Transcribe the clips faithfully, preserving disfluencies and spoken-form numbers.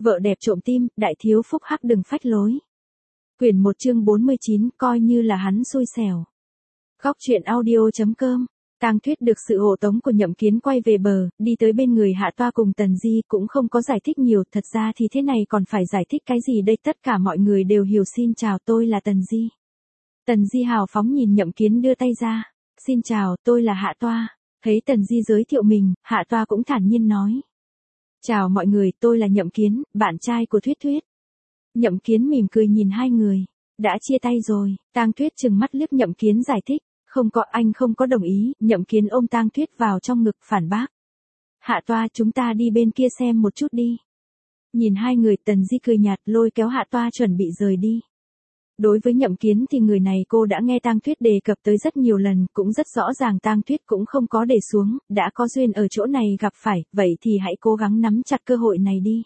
Vợ đẹp trộm tim, đại thiếu phúc hắc đừng phách lối. Quyển một chương bốn mươi chín, coi như là hắn xui xẻo. Góc truyện audio chấm com. Tang Thuyết được sự hộ tống của Nhậm Kiến quay về bờ, đi tới bên người Hạ Toa cùng Tần Di, cũng không có giải thích nhiều, thật ra thì thế này còn phải giải thích cái gì đây, tất cả mọi người đều hiểu. Xin chào, tôi là Tần Di. Tần Di hào phóng nhìn Nhậm Kiến đưa tay ra. Xin chào, tôi là Hạ Toa. Thấy Tần Di giới thiệu mình, Hạ Toa cũng thản nhiên nói. Chào mọi người, tôi là Nhậm Kiến, bạn trai của Thuyết Thuyết. Nhậm Kiến mỉm cười nhìn hai người. Đã chia tay rồi, Tang Thuyết trừng mắt liếc Nhậm Kiến giải thích. Không có, anh không có đồng ý. Nhậm Kiến ôm Tang Thuyết vào trong ngực phản bác. Hạ Toa, chúng ta đi bên kia xem một chút đi. Nhìn hai người, Tần Di cười nhạt lôi kéo Hạ Toa chuẩn bị rời đi. Đối với Nhậm Kiến thì người này cô đã nghe Tang Thuyết đề cập tới rất nhiều lần, cũng rất rõ ràng Tang Thuyết cũng không có để xuống, đã có duyên ở chỗ này gặp phải, vậy thì hãy cố gắng nắm chặt cơ hội này đi.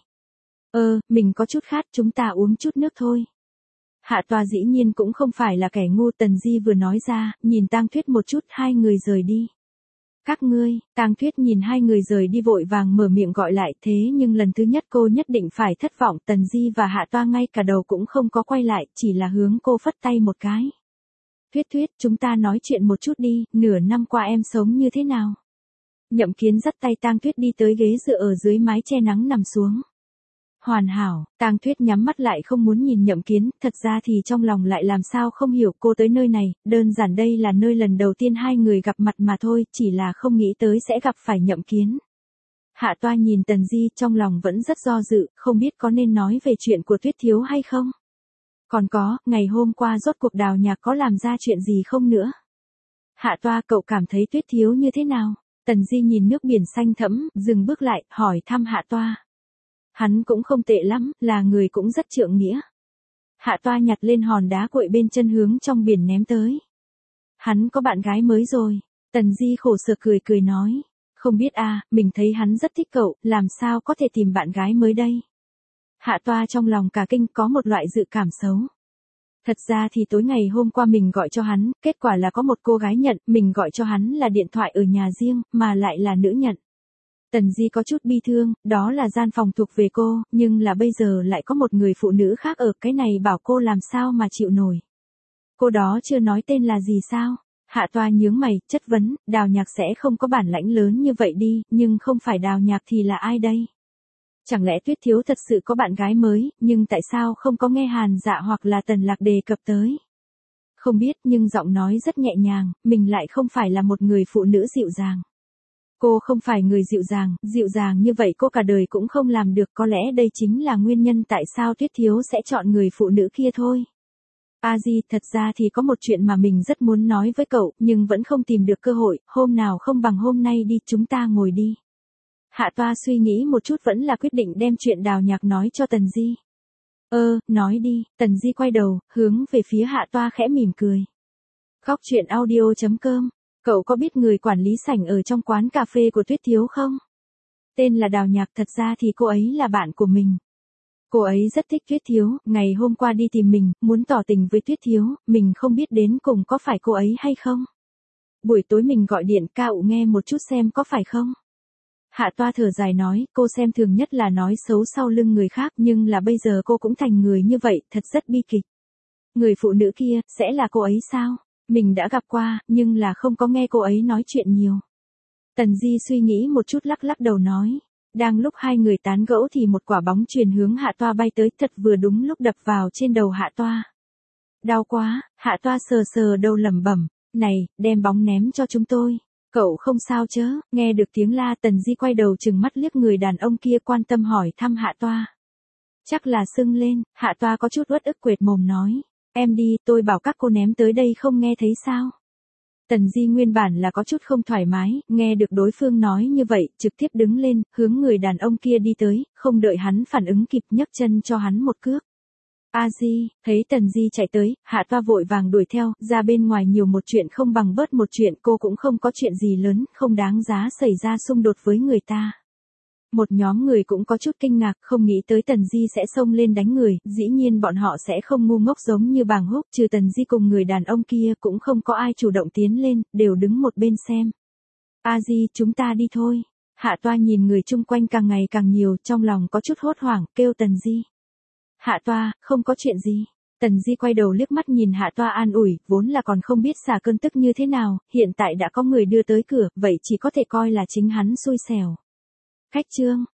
Ơ, mình có chút khát, chúng ta uống chút nước thôi. Hạ Toa dĩ nhiên cũng không phải là kẻ ngu, Tần Di vừa nói ra, nhìn Tang Thuyết một chút, hai người rời đi. Các ngươi, Tang Thuyết nhìn hai người rời đi vội vàng mở miệng gọi lại, thế nhưng lần thứ nhất cô nhất định phải thất vọng, Tần Di và Hạ Toa ngay cả đầu cũng không có quay lại, chỉ là hướng cô phất tay một cái. Thuyết Thuyết, chúng ta nói chuyện một chút đi, nửa năm qua em sống như thế nào? Nhậm Kiến dắt tay Tang Thuyết đi tới ghế dựa ở dưới mái che nắng nằm xuống. Hoàn hảo, Tang Thuyết nhắm mắt lại không muốn nhìn Nhậm Kiến, thật ra thì trong lòng lại làm sao không hiểu cô tới nơi này, đơn giản đây là nơi lần đầu tiên hai người gặp mặt mà thôi, chỉ là không nghĩ tới sẽ gặp phải Nhậm Kiến. Hạ Toa nhìn Tần Di trong lòng vẫn rất do dự, không biết có nên nói về chuyện của Thuyết Thiếu hay không. Còn có, ngày hôm qua rốt cuộc Đào Nhạc có làm ra chuyện gì không nữa. Hạ Toa, cậu cảm thấy Thuyết Thiếu như thế nào? Tần Di nhìn nước biển xanh thẫm, dừng bước lại, hỏi thăm Hạ Toa. Hắn cũng không tệ lắm, là người cũng rất trượng nghĩa. Hạ Toa nhặt lên hòn đá cuội bên chân hướng trong biển ném tới. Hắn có bạn gái mới rồi. Tần Di khổ sở cười cười nói. Không biết à, mình thấy hắn rất thích cậu, làm sao có thể tìm bạn gái mới đây. Hạ Toa trong lòng cả kinh, có một loại dự cảm xấu. Thật ra thì tối ngày hôm qua mình gọi cho hắn, kết quả là có một cô gái nhận, mình gọi cho hắn là điện thoại ở nhà riêng, mà lại là nữ nhận. Tần Di có chút bi thương, đó là gian phòng thuộc về cô, nhưng là bây giờ lại có một người phụ nữ khác ở, cái này bảo cô làm sao mà chịu nổi. Cô đó chưa nói tên là gì sao? Hạ Toa nhướng mày, chất vấn, Đào Nhạc sẽ không có bản lãnh lớn như vậy đi, nhưng không phải Đào Nhạc thì là ai đây? Chẳng lẽ Thuyết Thiếu thật sự có bạn gái mới, nhưng tại sao không có nghe Hàn Dạ hoặc là Tần Lạc đề cập tới? Không biết, nhưng giọng nói rất nhẹ nhàng, mình lại không phải là một người phụ nữ dịu dàng. Cô không phải người dịu dàng, dịu dàng như vậy cô cả đời cũng không làm được, có lẽ đây chính là nguyên nhân tại sao Thuyết Thiếu sẽ chọn người phụ nữ kia thôi. A Di, thật ra thì có một chuyện mà mình rất muốn nói với cậu, nhưng vẫn không tìm được cơ hội, hôm nào không bằng hôm nay đi, chúng ta ngồi đi. Hạ Toa suy nghĩ một chút vẫn là quyết định đem chuyện Đào Nhạc nói cho Tần Di. Ơ, nói đi, Tần Di quay đầu, hướng về phía Hạ Toa khẽ mỉm cười. Góc truyện audio chấm com. Cậu có biết người quản lý sảnh ở trong quán cà phê của Thuyết Thiếu không? Tên là Đào Nhạc, thật ra thì cô ấy là bạn của mình. Cô ấy rất thích Thuyết Thiếu, ngày hôm qua đi tìm mình, muốn tỏ tình với Thuyết Thiếu, mình không biết đến cùng có phải cô ấy hay không. Buổi tối mình gọi điện cao nghe một chút xem có phải không. Hạ Toa thở dài nói, cô xem thường nhất là nói xấu sau lưng người khác, nhưng là bây giờ cô cũng thành người như vậy, thật rất bi kịch. Người phụ nữ kia, sẽ là cô ấy sao? Mình đã gặp qua, nhưng là không có nghe cô ấy nói chuyện nhiều. Tần Di suy nghĩ một chút lắc lắc đầu nói. Đang lúc hai người tán gẫu thì một quả bóng chuyền hướng Hạ Toa bay tới, thật vừa đúng lúc đập vào trên đầu Hạ Toa. Đau quá, Hạ Toa sờ sờ đầu lẩm bẩm, này, đem bóng ném cho chúng tôi. Cậu không sao chớ? Nghe được tiếng la, Tần Di quay đầu trừng mắt liếc người đàn ông kia, quan tâm hỏi thăm Hạ Toa. Chắc là sưng lên, Hạ Toa có chút uất ức quệt mồm nói. Em đi, tôi bảo các cô ném tới đây không nghe thấy sao? Tần Di nguyên bản là có chút không thoải mái, nghe được đối phương nói như vậy, trực tiếp đứng lên, hướng người đàn ông kia đi tới, không đợi hắn phản ứng kịp, nhấc chân cho hắn một cước. A Di, thấy Tần Di chạy tới, Hạ Toa vội vàng đuổi theo, ra bên ngoài nhiều một chuyện không bằng bớt một chuyện, cô cũng không có chuyện gì lớn, không đáng giá xảy ra xung đột với người ta. Một nhóm người cũng có chút kinh ngạc, không nghĩ tới Tần Di sẽ xông lên đánh người, dĩ nhiên bọn họ sẽ không ngu ngốc giống như Bàng Húc, trừ Tần Di cùng người đàn ông kia cũng không có ai chủ động tiến lên, đều đứng một bên xem. A Di, chúng ta đi thôi. Hạ Toa nhìn người chung quanh càng ngày càng nhiều, trong lòng có chút hốt hoảng, kêu Tần Di. Hạ Toa, không có chuyện gì. Tần Di quay đầu liếc mắt nhìn Hạ Toa an ủi, vốn là còn không biết xả cơn tức như thế nào, hiện tại đã có người đưa tới cửa, vậy chỉ có thể coi là chính hắn xui xẻo. Khách trương,